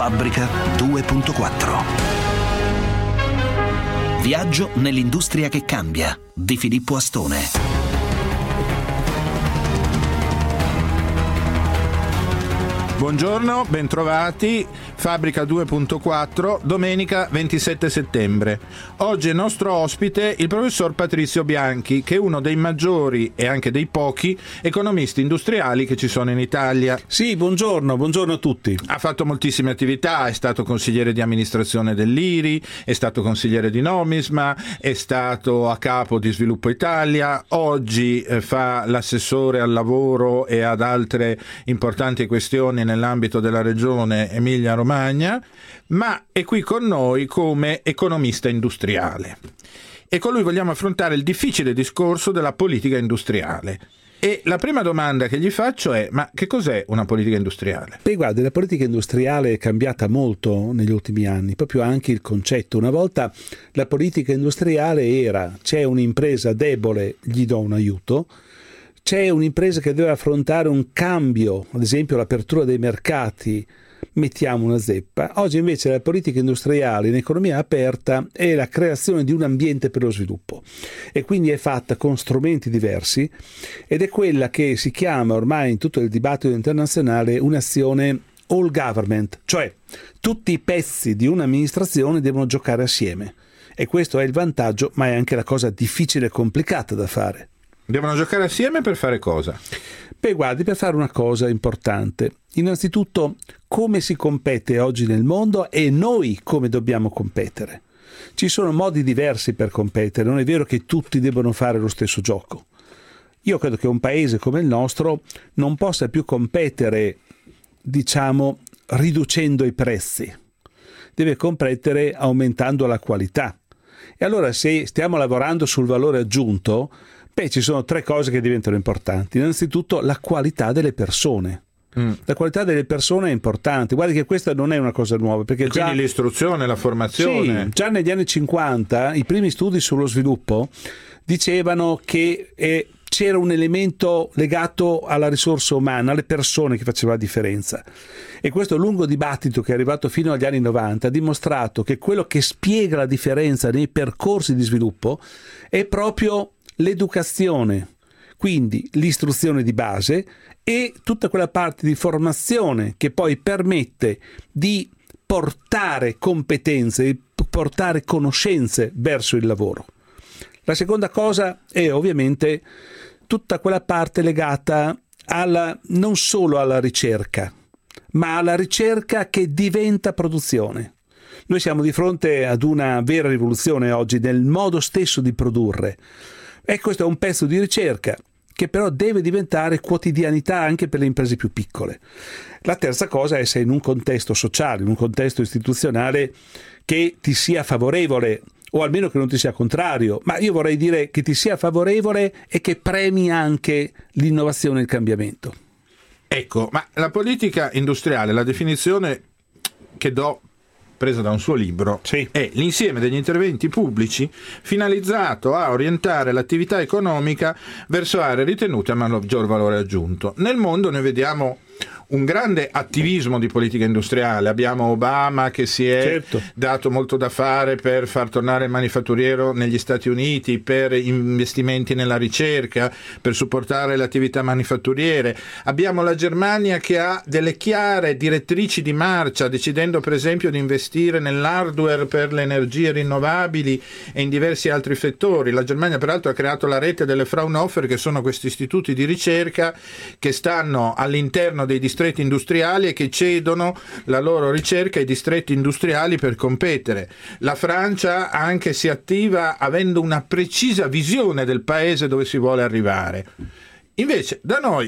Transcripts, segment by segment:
Fabbrica 2.4. Viaggio nell'industria che cambia di Filippo Astone. Buongiorno, bentrovati. Fabbrica 2.4, domenica 27 settembre. Oggi è nostro ospite il professor Patrizio Bianchi, che è uno dei maggiori e anche dei pochi economisti industriali che ci sono in Italia. Sì, buongiorno a tutti. Ha fatto moltissime attività, è stato consigliere di amministrazione dell'IRI, è stato consigliere di Nomisma, è stato a capo di Sviluppo Italia, oggi fa l'assessore al lavoro e ad altre importanti questioni nell'ambito della regione Emilia-Romagna, ma è qui con noi come economista industriale. E con lui vogliamo affrontare il difficile discorso della politica industriale. E la prima domanda che gli faccio è: ma che cos'è una politica industriale? Beh, guarda, la politica industriale è cambiata molto negli ultimi anni, proprio anche il concetto. Una volta la politica industriale era: c'è un'impresa debole, gli do un aiuto. C'è un'impresa che deve affrontare un cambio, ad esempio l'apertura dei mercati, mettiamo una zeppa. Oggi invece la politica industriale in economia aperta è la creazione di un ambiente per lo sviluppo e quindi è fatta con strumenti diversi ed è quella che si chiama ormai in tutto il dibattito internazionale un'azione all government, cioè tutti i pezzi di un'amministrazione devono giocare assieme e questo è il vantaggio, ma è anche la cosa difficile e complicata da fare. Devono giocare assieme per fare cosa? Beh, guardi, per fare una cosa importante. Innanzitutto, come si compete oggi nel mondo e noi come dobbiamo competere. Ci sono modi diversi per competere, non è vero che tutti debbano fare lo stesso gioco. Io credo che un paese come il nostro non possa più competere, riducendo i prezzi. Deve competere aumentando la qualità. E allora se stiamo lavorando sul valore aggiunto, ci sono tre cose che diventano importanti. Innanzitutto la qualità delle persone. La qualità delle persone è importante. Guardi che questa non è una cosa nuova, perché quindi l'istruzione, la formazione. Sì, già negli anni 50 i primi studi sullo sviluppo dicevano che c'era un elemento legato alla risorsa umana, alle persone, che faceva la differenza. E questo lungo dibattito che è arrivato fino agli anni 90 ha dimostrato che quello che spiega la differenza nei percorsi di sviluppo è proprio l'educazione, quindi l'istruzione di base e tutta quella parte di formazione che poi permette di portare competenze, di portare conoscenze verso il lavoro. La seconda cosa è ovviamente tutta quella parte legata non solo alla ricerca, ma alla ricerca che diventa produzione. Noi siamo di fronte ad una vera rivoluzione oggi nel modo stesso di produrre. E questo è un pezzo di ricerca che però deve diventare quotidianità anche per le imprese più piccole. La terza cosa è se in un contesto sociale, in un contesto istituzionale che ti sia favorevole o almeno che non ti sia contrario, ma io vorrei dire che ti sia favorevole e che premi anche l'innovazione e il cambiamento. Ecco, ma la politica industriale, la definizione che do presa da un suo libro, sì, è l'insieme degli interventi pubblici finalizzato a orientare l'attività economica verso aree ritenute a maggior valore aggiunto. Nel mondo noi vediamo un grande attivismo di politica industriale. Abbiamo Obama che si è dato molto da fare per far tornare il manifatturiero negli Stati Uniti, per investimenti nella ricerca, per supportare le attività manifatturiere. Abbiamo la Germania che ha delle chiare direttrici di marcia, decidendo per esempio di investire nell'hardware per le energie rinnovabili e in diversi altri settori. La Germania peraltro ha creato la rete delle Fraunhofer, che sono questi istituti di ricerca che stanno all'interno dei distretti industriali e che cedono la loro ricerca ai distretti industriali per competere. La Francia anche si attiva avendo una precisa visione del paese dove si vuole arrivare. Invece da noi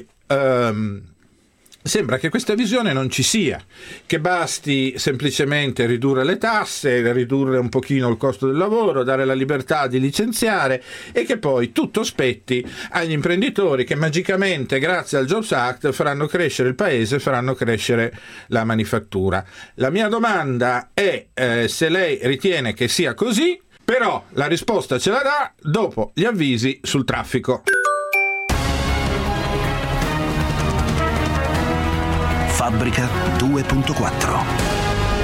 sembra che questa visione non ci sia, che basti semplicemente ridurre le tasse, ridurre un pochino il costo del lavoro, dare la libertà di licenziare e che poi tutto spetti agli imprenditori che magicamente grazie al Jobs Act faranno crescere il paese, faranno crescere la manifattura. La mia domanda è se lei ritiene che sia così, però la risposta ce la dà dopo gli avvisi sul traffico. Fabbrica 2.4.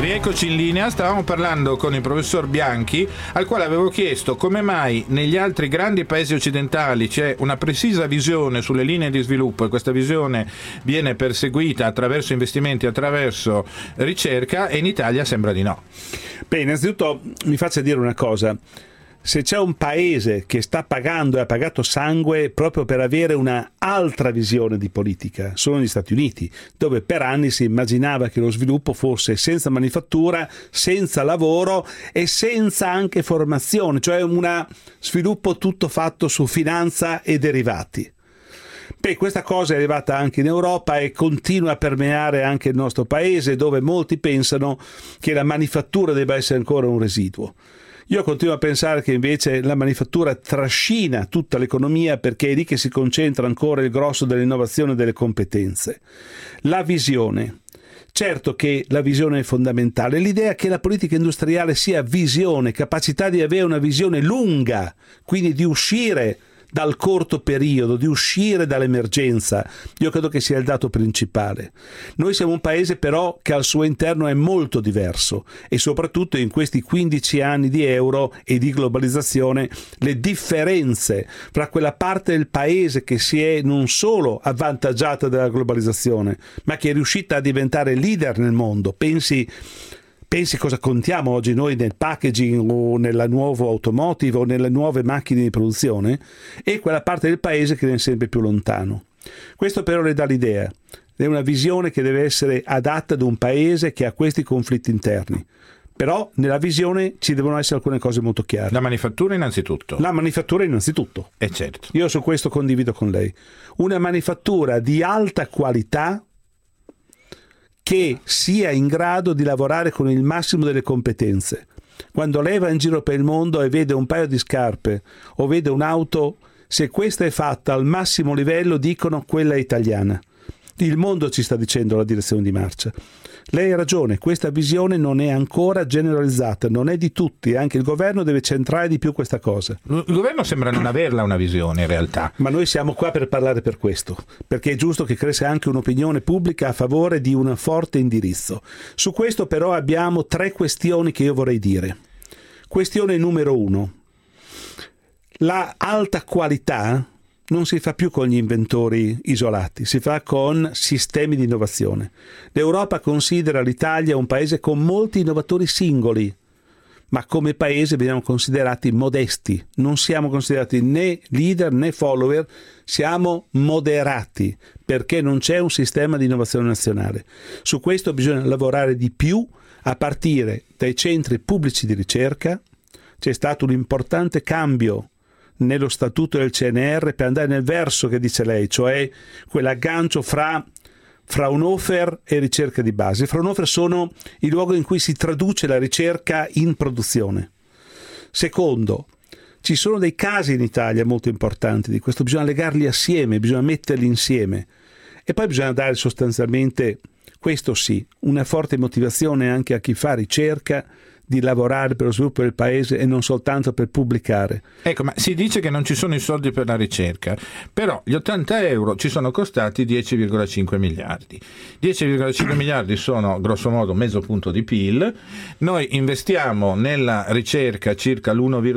Rieccoci in linea, stavamo parlando con il professor Bianchi, al quale avevo chiesto come mai negli altri grandi paesi occidentali c'è una precisa visione sulle linee di sviluppo e questa visione viene perseguita attraverso investimenti, attraverso ricerca, e in Italia sembra di no. Beh, innanzitutto mi faccia dire una cosa. Se c'è un paese che sta pagando e ha pagato sangue proprio per avere una altra visione di politica, sono gli Stati Uniti, dove per anni si immaginava che lo sviluppo fosse senza manifattura, senza lavoro e senza anche formazione, cioè un sviluppo tutto fatto su finanza e derivati. Beh, questa cosa è arrivata anche in Europa e continua a permeare anche il nostro paese, dove molti pensano che la manifattura debba essere ancora un residuo. Io continuo a pensare che invece la manifattura trascina tutta l'economia, perché è lì che si concentra ancora il grosso dell'innovazione e delle competenze. La visione. Certo che la visione è fondamentale. L'idea che la politica industriale sia visione, capacità di avere una visione lunga, quindi di uscire dal corto periodo, di uscire dall'emergenza, io credo che sia il dato principale. Noi siamo un paese però che al suo interno è molto diverso, e soprattutto in questi 15 anni di euro e di globalizzazione le differenze fra quella parte del paese che si è non solo avvantaggiata dalla globalizzazione, ma che è riuscita a diventare leader nel mondo. Pensi cosa contiamo oggi noi nel packaging o nella nuova automotive o nelle nuove macchine di produzione, e quella parte del paese che è sempre più lontano. Questo però le dà l'idea, è una visione che deve essere adatta ad un paese che ha questi conflitti interni. Però nella visione ci devono essere alcune cose molto chiare. La manifattura innanzitutto. La manifattura innanzitutto. Certo. Io su questo condivido con lei. Una manifattura di alta qualità che sia in grado di lavorare con il massimo delle competenze. Quando lei va in giro per il mondo e vede un paio di scarpe o vede un'auto, se questa è fatta al massimo livello, dicono quella è italiana. Il mondo ci sta dicendo la direzione di marcia. Lei ha ragione, questa visione non è ancora generalizzata, non è di tutti, anche il governo deve centrare di più questa cosa. Il governo sembra non averla una visione in realtà. Ma noi siamo qua per parlare per questo, perché è giusto che cresca anche un'opinione pubblica a favore di un forte indirizzo. Su questo però abbiamo 3 questioni che io vorrei dire. Questione numero 1. La alta qualità non si fa più con gli inventori isolati, si fa con sistemi di innovazione. L'Europa considera l'Italia un paese con molti innovatori singoli, ma come paese veniamo considerati modesti. Non siamo considerati né leader né follower, siamo moderati, perché non c'è un sistema di innovazione nazionale. Su questo bisogna lavorare di più, a partire dai centri pubblici di ricerca. C'è stato un importante cambio nello statuto del CNR per andare nel verso che dice lei, cioè quell'aggancio fra Fraunhofer e ricerca di base. Fraunhofer sono il luogo in cui si traduce la ricerca in produzione. Secondo, ci sono dei casi in Italia molto importanti di questo, bisogna legarli assieme, bisogna metterli insieme, e poi bisogna dare sostanzialmente, questo sì, una forte motivazione anche a chi fa ricerca di lavorare per lo sviluppo del paese e non soltanto per pubblicare. Ecco, ma si dice che non ci sono i soldi per la ricerca, però gli 80 euro ci sono costati 10,5 miliardi. 10,5 miliardi sono grosso modo mezzo punto di PIL. Noi investiamo nella ricerca circa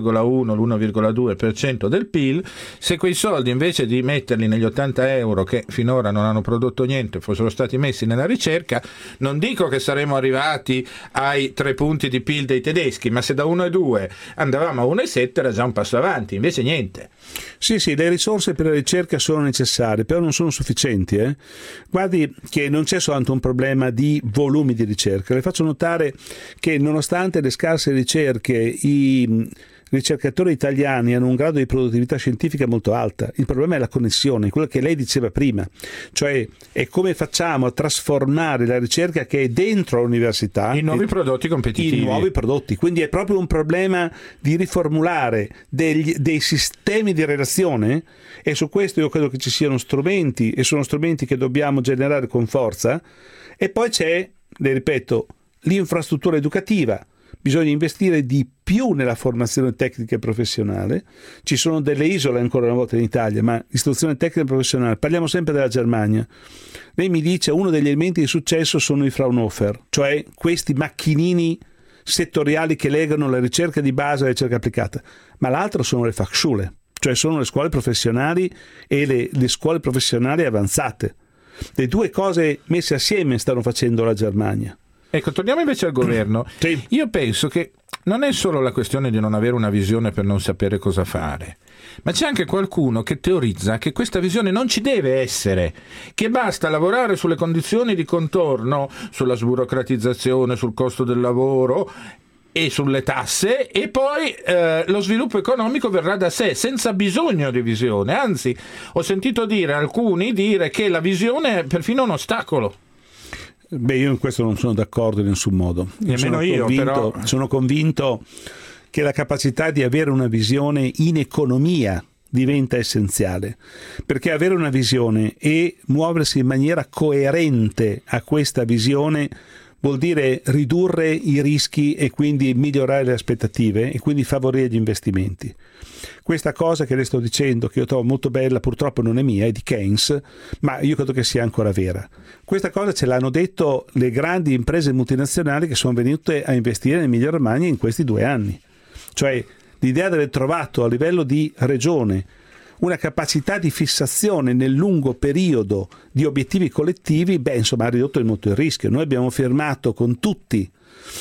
l'1,1-1,2% del PIL. Se quei soldi, invece di metterli negli 80 euro che finora non hanno prodotto niente, fossero stati messi nella ricerca, non dico che saremmo arrivati ai 3 punti di PIL dei tedeschi, ma se da 1,2 andavamo a 1,7 era già un passo avanti, invece niente. Sì, le risorse per la ricerca sono necessarie, però non sono sufficienti. Guardi che non c'è soltanto un problema di volumi di ricerca. Le faccio notare che nonostante le scarse ricerche, i ricercatori italiani hanno un grado di produttività scientifica molto alta. Il problema è la connessione, quello che lei diceva prima, cioè è come facciamo a trasformare la ricerca che è dentro l'università in nuovi prodotti competitivi. In nuovi prodotti, quindi è proprio un problema di riformulare dei sistemi di relazione, e su questo io credo che ci siano strumenti, e sono strumenti che dobbiamo generare con forza. E poi c'è, le ripeto, l'infrastruttura educativa. Bisogna investire di più nella formazione tecnica e professionale. Ci sono delle isole ancora una volta in Italia, ma istruzione tecnica e professionale, parliamo sempre della Germania. Lei mi dice uno degli elementi di successo sono i Fraunhofer, cioè questi macchinini settoriali che legano la ricerca di base alla ricerca applicata, ma l'altro sono le Fachschule, cioè sono le scuole professionali e le scuole professionali avanzate. Le due cose messe assieme stanno facendo la Germania. Ecco, torniamo invece al governo. Sì. Io penso che non è solo la questione di non avere una visione per non sapere cosa fare, ma c'è anche qualcuno che teorizza che questa visione non ci deve essere, che basta lavorare sulle condizioni di contorno, sulla sburocratizzazione, sul costo del lavoro e sulle tasse, e poi lo sviluppo economico verrà da sé, senza bisogno di visione. Anzi, ho sentito alcuni dire che la visione è perfino un ostacolo. Beh, io in questo non sono d'accordo in nessun modo. Sono convinto che la capacità di avere una visione in economia diventa essenziale, perché avere una visione e muoversi in maniera coerente a questa visione vuol dire ridurre i rischi e quindi migliorare le aspettative e quindi favorire gli investimenti. Questa cosa che le sto dicendo, che io trovo molto bella, purtroppo non è mia, è di Keynes, ma io credo che sia ancora vera. Questa cosa ce l'hanno detto le grandi imprese multinazionali che sono venute a investire nell'Emilia Romagna in questi 2 anni. Cioè l'idea di aver trovato a livello di regione una capacità di fissazione nel lungo periodo di obiettivi collettivi, ha ridotto molto il rischio. Noi abbiamo firmato con tutti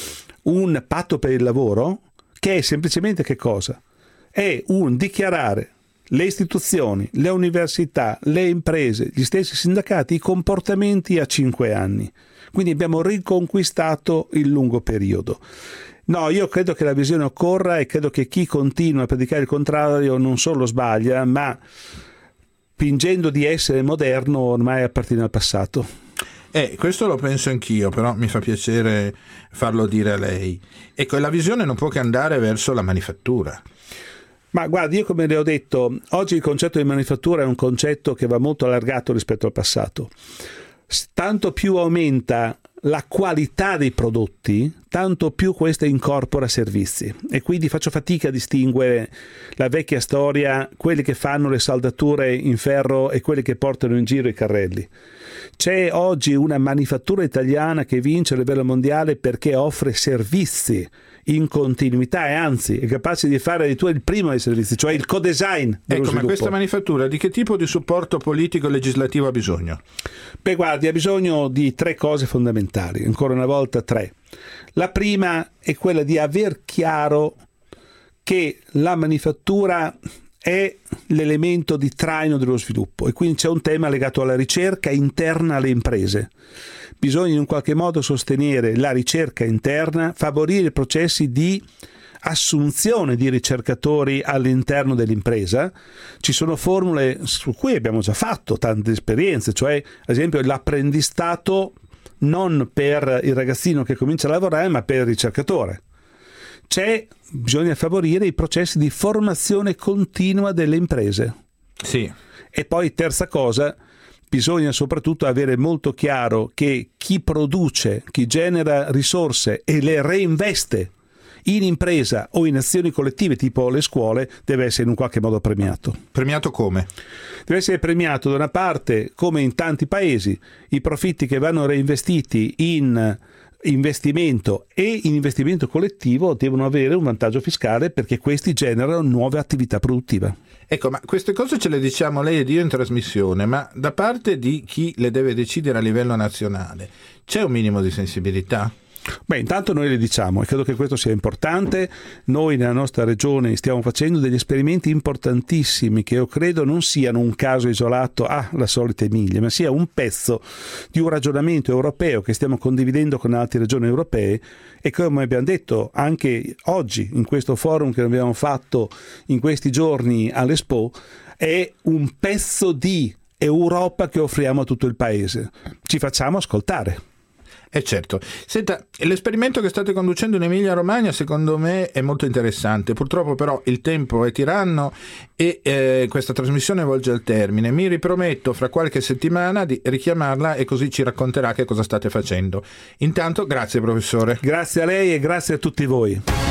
un patto per il lavoro che è semplicemente che cosa? È un dichiarare le istituzioni, le università, le imprese, gli stessi sindacati, i comportamenti a 5 anni. Quindi abbiamo riconquistato il lungo periodo. No, io credo che la visione occorra e credo che chi continua a predicare il contrario non solo sbaglia, ma fingendo di essere moderno ormai appartiene al passato. Questo lo penso anch'io, però mi fa piacere farlo dire a lei. Ecco, la visione non può che andare verso la manifattura. Ma guardi, io come le ho detto, oggi il concetto di manifattura è un concetto che va molto allargato rispetto al passato. Tanto più aumenta la qualità dei prodotti, tanto più questa incorpora servizi, e quindi faccio fatica a distinguere la vecchia storia, quelli che fanno le saldature in ferro e quelli che portano in giro i carrelli. C'è oggi una manifattura italiana che vince a livello mondiale perché offre servizi in continuità e anzi è capace di fare addirittura il primo dei servizi, cioè il co-design dello sviluppo. Ma questa manifattura di che tipo di supporto politico e legislativo ha bisogno? Beh, guardi, ha bisogno di 3 cose fondamentali, ancora una volta 3. La prima è quella di aver chiaro che la manifattura è l'elemento di traino dello sviluppo e quindi c'è un tema legato alla ricerca interna alle imprese. Bisogna in un qualche modo sostenere la ricerca interna, favorire i processi di assunzione di ricercatori all'interno dell'impresa. Ci sono formule su cui abbiamo già fatto tante esperienze, cioè ad esempio l'apprendistato non per il ragazzino che comincia a lavorare ma per il ricercatore. Bisogna favorire i processi di formazione continua delle imprese. Sì. E poi terza cosa, bisogna soprattutto avere molto chiaro che chi produce, chi genera risorse e le reinveste in impresa o in azioni collettive tipo le scuole deve essere in un qualche modo premiato. Premiato come? Deve essere premiato da una parte, come in tanti paesi, i profitti che vanno reinvestiti in investimento e in investimento collettivo devono avere un vantaggio fiscale perché questi generano nuove attività produttive. Ecco, ma queste cose ce le diciamo lei ed io in trasmissione, ma da parte di chi le deve decidere a livello nazionale c'è un minimo di sensibilità? Beh, intanto noi le diciamo, e credo che questo sia importante, noi nella nostra regione stiamo facendo degli esperimenti importantissimi che io credo non siano un caso isolato la solita Emilia, ma sia un pezzo di un ragionamento europeo che stiamo condividendo con altre regioni europee e come abbiamo detto anche oggi in questo forum che abbiamo fatto in questi giorni all'Expo, è un pezzo di Europa che offriamo a tutto il paese. Ci facciamo ascoltare. Certo. Senta, l'esperimento che state conducendo in Emilia Romagna secondo me è molto interessante. Purtroppo però il tempo è tiranno e questa trasmissione volge al termine. Mi riprometto fra qualche settimana di richiamarla e così ci racconterà che cosa state facendo. Intanto grazie professore. Grazie a lei e grazie a tutti voi.